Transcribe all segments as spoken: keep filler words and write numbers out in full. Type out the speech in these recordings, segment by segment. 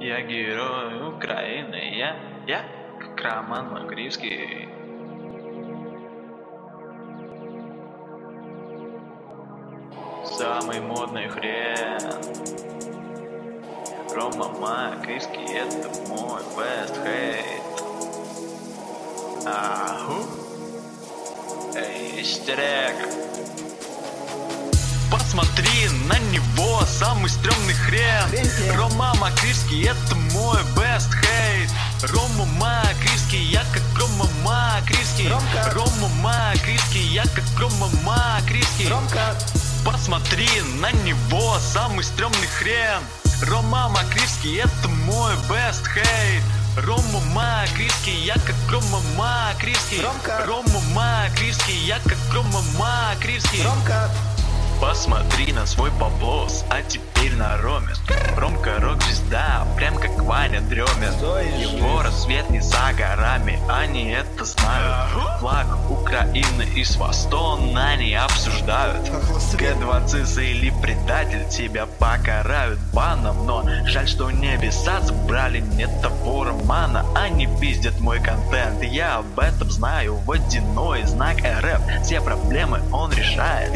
Я герой Украины, я, я, как Роман Макривский. Самый модный хрен. Рома Макривский, это мой best hate. Аху. Эй, истерик. Посмотри на него, самый стрёмный хрен. хрен Рома Макривский, это мой best hate. Рома Макривский, я как Рома Макривский. Ромка. Рома Макривский, я как Рома Макривский. Ромка. Посмотри на него, самый стрёмный хрен. Рома Макривский, это мой best hate. Рома Макривский, я как Рома Макривский. Ромка. Рома Макривский, я как Рома Макривский. Ромка. Посмотри на свой поплос, а теперь на Роме. Ромка рок-звезда, прям как Ваня дремет. Его рассвет не за горами, они это знают. Флаг Украины и Свастон они обсуждают. Гэ двадцать или предатель тебя покарают баном. Но жаль, что небеса забрали не того романа. Они пиздят мой контент, я об этом знаю. Водяной знак эр эф, все проблемы он решает.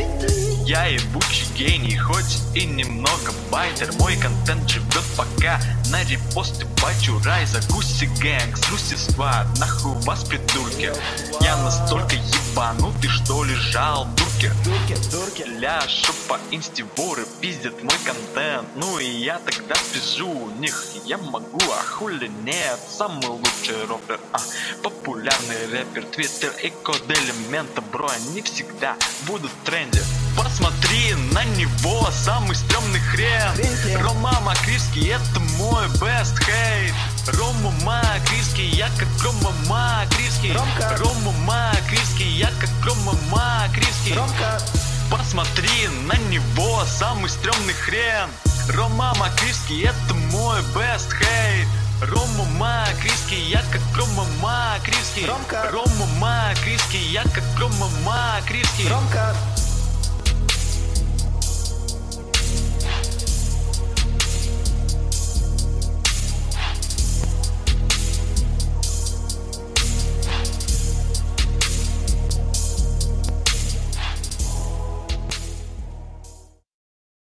Я ебучий гений, хоть и немного байтер. Мой контент живет пока на репосты бачу. Райза, Гуси Гэнг, Слюси Сквад, нахуй вас придурки. Я настолько ебанутый, что лежал дурки. Дурки, дурки. Ля, шопа, инсти воры пиздят мой контент. Ну и я тогда пизжу у них. Я могу, а хули нет. Самый лучший ропер, а популярный рэпер. Твиттер и код элемента, бро, они всегда будут в тренде. Посмотри на него, самый стрёмный хрен. хрен. Рома Макривский, это мой best hate. Рома Макривский, я как Рома Макривский. Ромка. Рома Макривский, я как Рома Макривский. Ромка. Посмотри на него, самый стрёмный хрен. Рома Макривский, это мой best hate. Рома Макривский, я как Рома Макривский. Ромка. Рома Макривский, я как Рома Макривский. Ромка.